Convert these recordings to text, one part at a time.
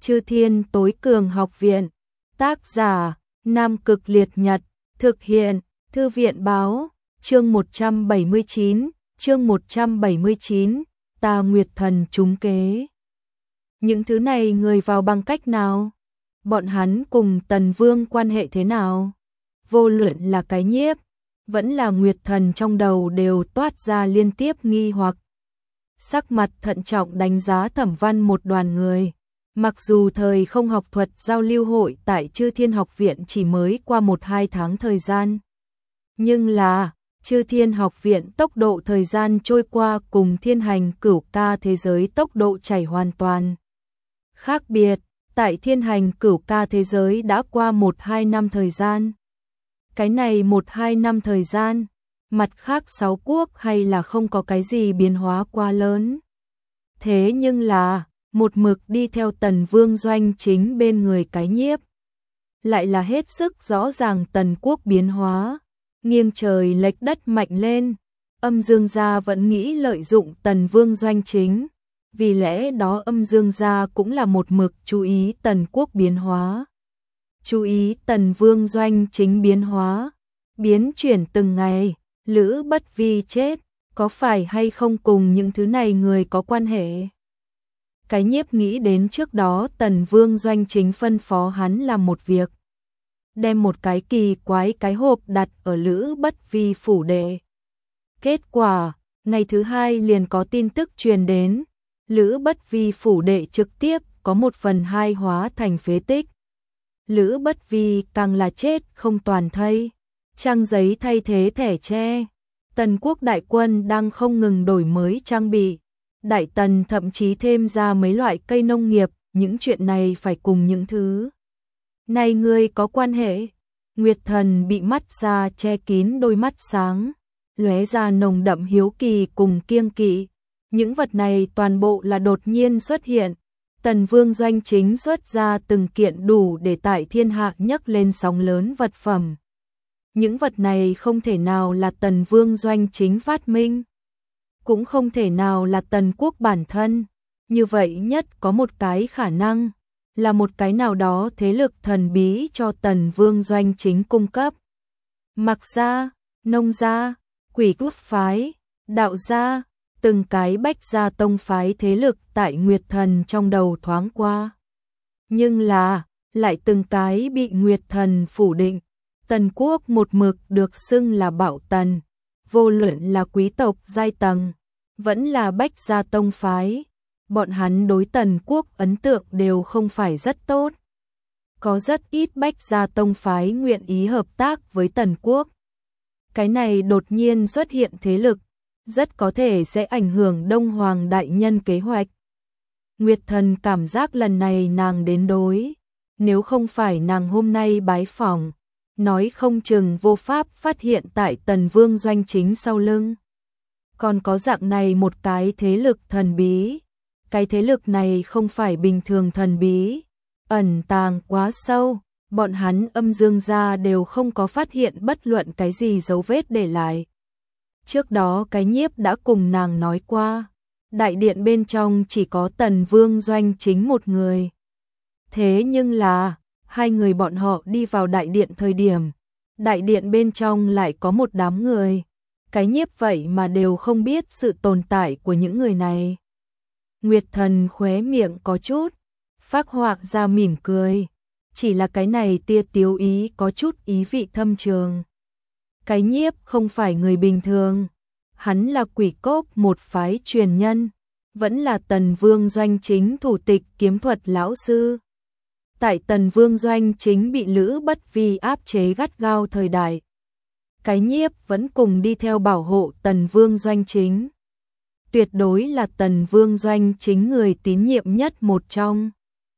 Chư Thiên Tối Cường Học Viện. Tác giả: Nam Cực Liệt Nhật. Thực hiện: Thư viện báo. Chương 179, Ta Nguyệt Thần trúng kế. Những thứ này người vào bằng cách nào? Bọn hắn cùng Tần Vương quan hệ thế nào? Vô luận là cái nhiếp, vẫn là Nguyệt Thần trong đầu đều toát ra liên tiếp nghi hoặc. Sắc mặt thận trọng đánh giá Thẩm Văn một đoàn người. Mặc dù thời không học thuật giao lưu hội tại Chư Thiên Học Viện chỉ mới qua 1-2 tháng thời gian, nhưng là Chư Thiên Học Viện tốc độ thời gian trôi qua cùng Thiên Hành Cửu Ca thế giới tốc độ chảy hoàn toàn khác biệt. Tại Thiên Hành Cửu Ca thế giới đã qua 1-2 năm thời gian. Cái này 1-2 năm thời gian, mặt khác 6 quốc hay là không có cái gì biến hóa quá lớn. Thế nhưng là một mực đi theo Tần Vương Doanh Chính bên người cái nhiếp, lại là hết sức rõ ràng Tần quốc biến hóa, nghiêng trời lệch đất mạnh lên. Âm Dương gia vẫn nghĩ lợi dụng Tần Vương Doanh Chính, vì lẽ đó Âm Dương gia cũng là một mực chú ý Tần quốc biến hóa, chú ý Tần Vương Doanh Chính biến hóa, biến chuyển từng ngày. Lữ Bất Vi chết, có phải hay không cùng những thứ này người có quan hệ? Cái nhiếp nghĩ đến trước đó Tần Vương Doanh Chính phân phó hắn làm một việc, đem một cái kỳ quái cái hộp đặt ở Lữ Bất Vi phủ đệ. Kết quả, ngày thứ hai liền có tin tức truyền đến, Lữ Bất Vi phủ đệ trực tiếp có 1/2 hóa thành phế tích. Lữ Bất Vi càng là chết không toàn thây, trang giấy thay thế thẻ tre. Tần quốc đại quân đang không ngừng đổi mới trang bị. Đại Tần thậm chí thêm ra mấy loại cây nông nghiệp, những chuyện này phải cùng những thứ này người có quan hệ. Nguyệt Thần bị mắt ra che kín đôi mắt sáng, lóe ra nồng đậm hiếu kỳ cùng kiêng kỵ. Những vật này toàn bộ là đột nhiên xuất hiện. Tần Vương Doanh Chính xuất ra từng kiện đủ để tại thiên hạ nhấc lên sóng lớn vật phẩm. Những vật này không thể nào là Tần Vương Doanh Chính phát minh, cũng không thể nào là Tần quốc bản thân. Như vậy nhất có một cái khả năng, là một cái nào đó thế lực thần bí cho Tần Vương Doanh Chính cung cấp. Mặc gia, Nông gia, Quỷ Cước phái, Đạo gia, từng cái bách gia tông phái thế lực tại Nguyệt Thần trong đầu thoáng qua. Nhưng là, lại từng cái bị Nguyệt Thần phủ định. Tần quốc một mực được xưng là Bảo Tần, vô luận là quý tộc giai tầng, vẫn là bách gia tông phái, bọn hắn đối Tần quốc ấn tượng đều không phải rất tốt. Có rất ít bách gia tông phái nguyện ý hợp tác với Tần quốc. Cái này đột nhiên xuất hiện thế lực, rất có thể sẽ ảnh hưởng Đông Hoàng đại nhân kế hoạch. Nguyệt Thần cảm giác lần này nàng đến đối, nếu không phải nàng hôm nay bái phỏng, nói không chừng vô pháp phát hiện tại Tần Vương Doanh Chính sau lưng còn có dạng này một cái thế lực thần bí. Cái thế lực này không phải bình thường thần bí, ẩn tàng quá sâu, bọn hắn Âm Dương gia đều không có phát hiện bất luận cái gì dấu vết để lại. Trước đó cái nhiếp đã cùng nàng nói qua, đại điện bên trong chỉ có Tần Vương Doanh Chính một người. Thế nhưng là, hai người bọn họ đi vào đại điện thời điểm, đại điện bên trong lại có một đám người. Cái nhiếp vậy mà đều không biết sự tồn tại của những người này. Nguyệt Thần khóe miệng có chút phác họa ra mỉm cười, chỉ là cái này tia tiếu ý có chút ý vị thâm trường. Cái nhiếp không phải người bình thường, hắn là Quỷ Cốc một phái truyền nhân, vẫn là Tần Vương Doanh Chính thủ tịch kiếm thuật lão sư. Tại Tần Vương Doanh Chính bị Lữ Bất Vi áp chế gắt gao thời đại, cái nhiếp vẫn cùng đi theo bảo hộ Tần Vương Doanh Chính. Tuyệt đối là Tần Vương Doanh Chính người tín nhiệm nhất một trong.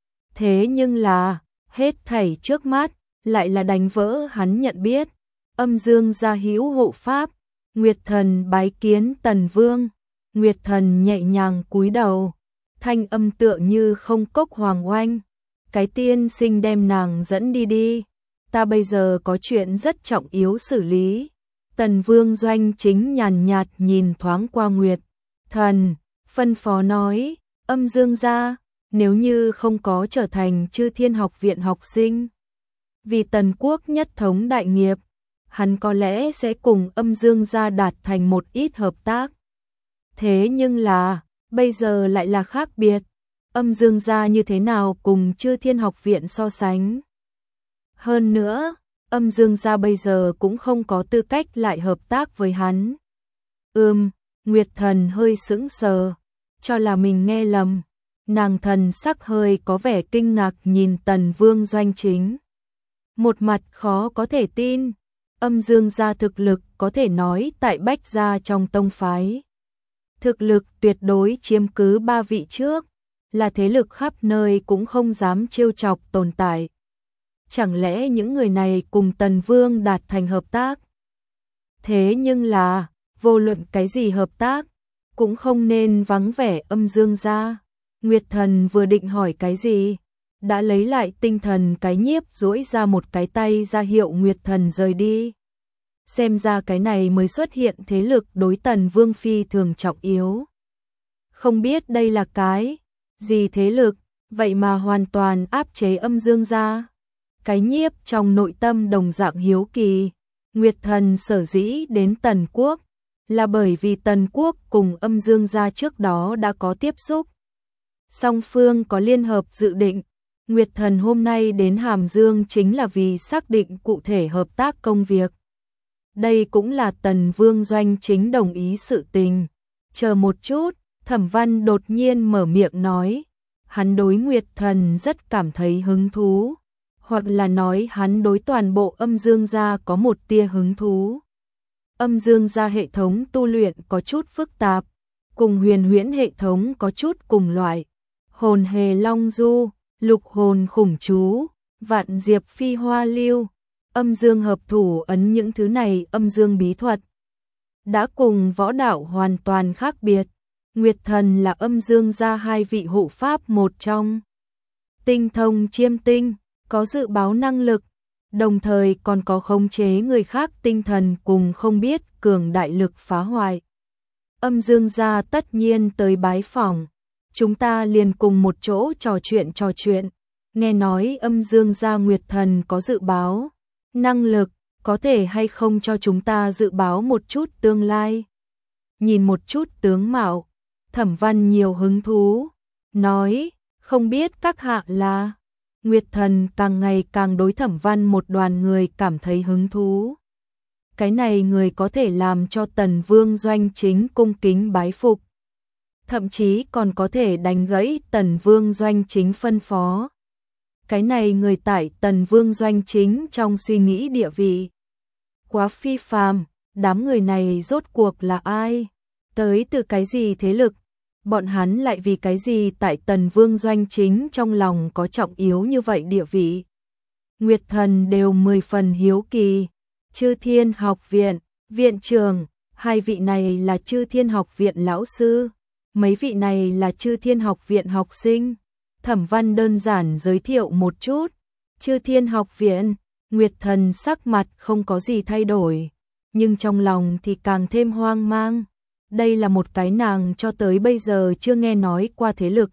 Thế nhưng là, hết thảy trước mắt, lại là đánh vỡ hắn nhận biết. Âm Dương gia hữu hộ pháp, Nguyệt Thần bái kiến Tần Vương. Nguyệt Thần nhẹ nhàng cúi đầu, thanh âm tựa như không cốc hoàng oanh. Cái tiên sinh đem nàng dẫn đi đi, ta bây giờ có chuyện rất trọng yếu xử lý. Tần Vương Doanh Chính nhàn nhạt nhìn thoáng qua Nguyệt Thần, phân phó nói, Âm Dương gia. nếu như không có trở thành Chư Thiên Học Viện học sinh, vì Tần quốc nhất thống đại nghiệp, hắn có lẽ sẽ cùng Âm Dương gia đạt thành một ít hợp tác. Thế nhưng là, bây giờ lại là khác biệt, Âm Dương gia như thế nào cùng Chư Thiên Học Viện so sánh. Hơn nữa, Âm Dương gia bây giờ cũng không có tư cách lại hợp tác với hắn. Nguyệt Thần hơi sững sờ, cho là mình nghe lầm. Nàng thần sắc hơi có vẻ kinh ngạc nhìn Tần Vương Doanh Chính. Một mặt khó có thể tin, Âm Dương gia thực lực có thể nói tại Bách gia trong tông phái. Thực lực tuyệt đối chiếm cứ 3 vị trước, là thế lực khắp nơi cũng không dám trêu chọc tồn tại. Chẳng lẽ những người này cùng Tần Vương đạt thành hợp tác? Thế nhưng là, vô luận cái gì hợp tác, cũng không nên vắng vẻ Âm Dương gia. Nguyệt Thần vừa định hỏi cái gì, đã lấy lại tinh thần cái nhiếp duỗi ra một cái tay ra hiệu Nguyệt Thần rời đi. Xem ra cái này mới xuất hiện thế lực đối Tần Vương phi thường trọng yếu. Không biết đây là cái gì thế lực, vậy mà hoàn toàn áp chế Âm Dương gia. Cái nhiếp trong nội tâm đồng dạng hiếu kỳ, Nguyệt Thần sở dĩ đến Tần quốc, là bởi vì Tần quốc cùng Âm Dương gia trước đó đã có tiếp xúc. Song phương có liên hợp dự định, Nguyệt Thần hôm nay đến Hàm Dương chính là vì xác định cụ thể hợp tác công việc. Đây cũng là Tần Vương Doanh Chính đồng ý sự tình. Chờ một chút, Thẩm Văn đột nhiên mở miệng nói, hắn đối Nguyệt Thần rất cảm thấy hứng thú, hoặc là nói hắn đối toàn bộ Âm Dương gia có một tia hứng thú. Âm Dương gia hệ thống tu luyện có chút phức tạp, cùng Huyền Huyễn hệ thống có chút cùng loại. Hồn Hề Long Du, Lục Hồn Khủng Chú, Vạn Diệp Phi Hoa Lưu, Âm Dương Hợp Thủ Ấn, những thứ này âm dương bí thuật đã cùng võ đạo hoàn toàn khác biệt. Nguyệt Thần là Âm Dương gia 2 vị hộ pháp một trong. Tinh thông chiêm tinh, có dự báo năng lực, đồng thời còn có khống chế người khác tinh thần cùng không biết cường đại lực phá hoại. Âm Dương gia tất nhiên tới bái phỏng, chúng ta liền cùng một chỗ trò chuyện. Nghe nói Âm Dương gia Nguyệt Thần có dự báo năng lực, có thể hay không cho chúng ta dự báo một chút tương lai. Nhìn một chút tướng mạo, Thẩm Văn nhiều hứng thú, nói, không biết các hạ là. Nguyệt Thần càng ngày càng đối Thẩm Văn một đoàn người cảm thấy hứng thú. Cái này người có thể làm cho Tần Vương Doanh Chính cung kính bái phục, thậm chí còn có thể đánh gãy Tần Vương Doanh Chính phân phó. Cái này người tại Tần Vương Doanh Chính trong suy nghĩ địa vị quá phi phàm. Đám người này rốt cuộc là ai? Tới từ cái gì thế lực? Bọn hắn lại vì cái gì tại Tần Vương Doanh Chính trong lòng có trọng yếu như vậy địa vị? Nguyệt Thần đều 10 phần hiếu kỳ. Chư Thiên Học Viện, viện trưởng, 2 vị này là Chư Thiên Học Viện lão sư, mấy vị này là Chư Thiên Học Viện học sinh. Thẩm Văn đơn giản giới thiệu một chút. Chư Thiên Học Viện, Nguyệt Thần sắc mặt không có gì thay đổi, nhưng trong lòng thì càng thêm hoang mang. Đây là một cái nàng cho tới bây giờ chưa nghe nói qua thế lực.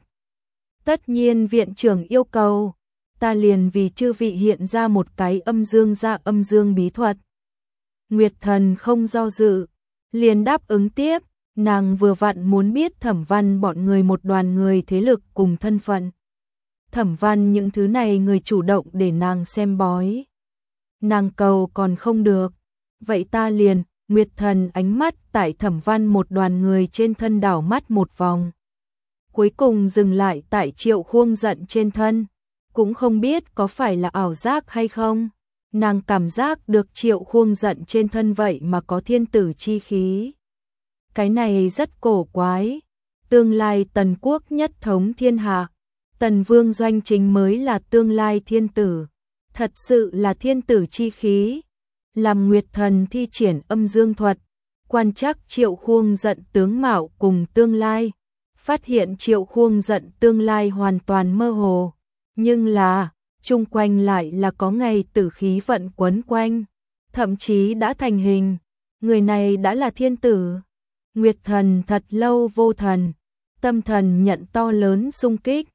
Tất nhiên viện trưởng yêu cầu, ta liền vì chư vị hiện ra một cái Âm Dương gia âm dương bí thuật. Nguyệt Thần không do dự, liền đáp ứng tiếp. Nàng vừa vặn muốn biết Thẩm Văn bọn người một đoàn người thế lực cùng thân phận. Thẩm Văn những thứ này người chủ động để nàng xem bói. Nàng cầu còn không được, vậy ta liền. Nguyệt Thần ánh mắt tại Thẩm Văn một đoàn người trên thân đảo mắt một vòng, cuối cùng dừng lại tại Triệu Khuông Giận trên thân. Cũng không biết có phải là ảo giác hay không, nàng cảm giác được Triệu Khuông Giận trên thân vậy mà có thiên tử chi khí. Cái này rất cổ quái. Tương lai Tần quốc nhất thống thiên hạ, Tần Vương Doanh Chính mới là tương lai thiên tử, thật sự là thiên tử chi khí. Làm Nguyệt Thần thi triển âm dương thuật, quan trắc Triệu Khuông Giận tướng mạo cùng tương lai, phát hiện Triệu Khuông Giận tương lai hoàn toàn mơ hồ, nhưng là chung quanh lại là có ngày tử khí vận quấn quanh, thậm chí đã thành hình. Người này đã là thiên tử. Nguyệt Thần thật lâu vô thần, tâm thần nhận to lớn xung kích.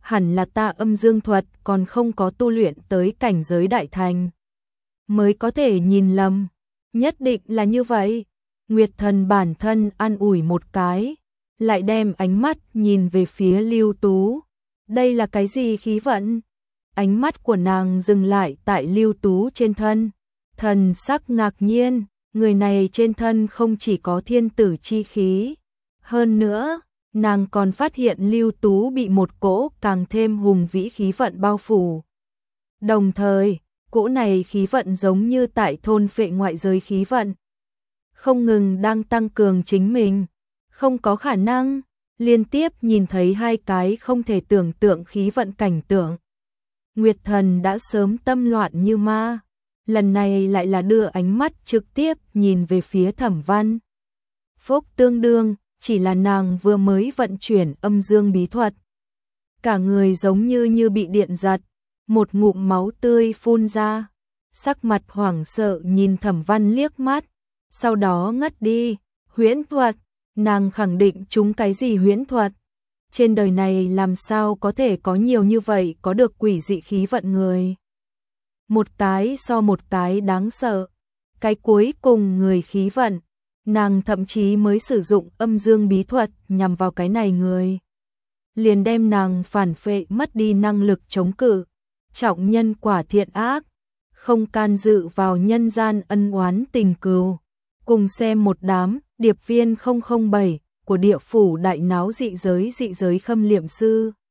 hẳn là ta âm dương thuật còn không có tu luyện tới cảnh giới đại thành, mới có thể nhìn lầm, nhất định là như vậy. Nguyệt Thần bản thân an ủi một cái, lại đem ánh mắt nhìn về phía Lưu Tú. Đây là cái gì khí vận? Ánh mắt của nàng dừng lại tại Lưu Tú trên thân, thần sắc ngạc nhiên, người này trên thân không chỉ có thiên tử chi khí, hơn nữa, nàng còn phát hiện Lưu Tú bị một cỗ càng thêm hùng vĩ khí vận bao phủ. Đồng thời, cỗ này khí vận giống như tại thôn phệ ngoại giới khí vận, không ngừng đang tăng cường chính mình, không có khả năng, liên tiếp nhìn thấy hai cái không thể tưởng tượng khí vận cảnh tượng. Nguyệt Thần đã sớm tâm loạn như ma, lần này lại là đưa ánh mắt trực tiếp nhìn về phía Thẩm Văn. Phốc tương đương, chỉ là nàng vừa mới vận chuyển âm dương bí thuật. Cả người giống như bị điện giật, một ngụm máu tươi phun ra, sắc mặt hoảng sợ nhìn Thẩm Văn liếc mắt, sau đó ngất đi. Huyễn thuật, nàng khẳng định chúng cái gì huyễn thuật? Trên đời này làm sao có thể có nhiều như vậy có được quỷ dị khí vận người? Một cái so một cái đáng sợ. Cái cuối cùng người khí vận, nàng thậm chí mới sử dụng âm dương bí thuật nhằm vào cái này người, liền đem nàng phản phệ mất đi năng lực chống cự. Trọng nhân quả thiện ác, không can dự vào nhân gian ân oán tình cừu. Cùng xem một đám điệp viên 007 của địa phủ đại náo dị giới khâm liệm sư.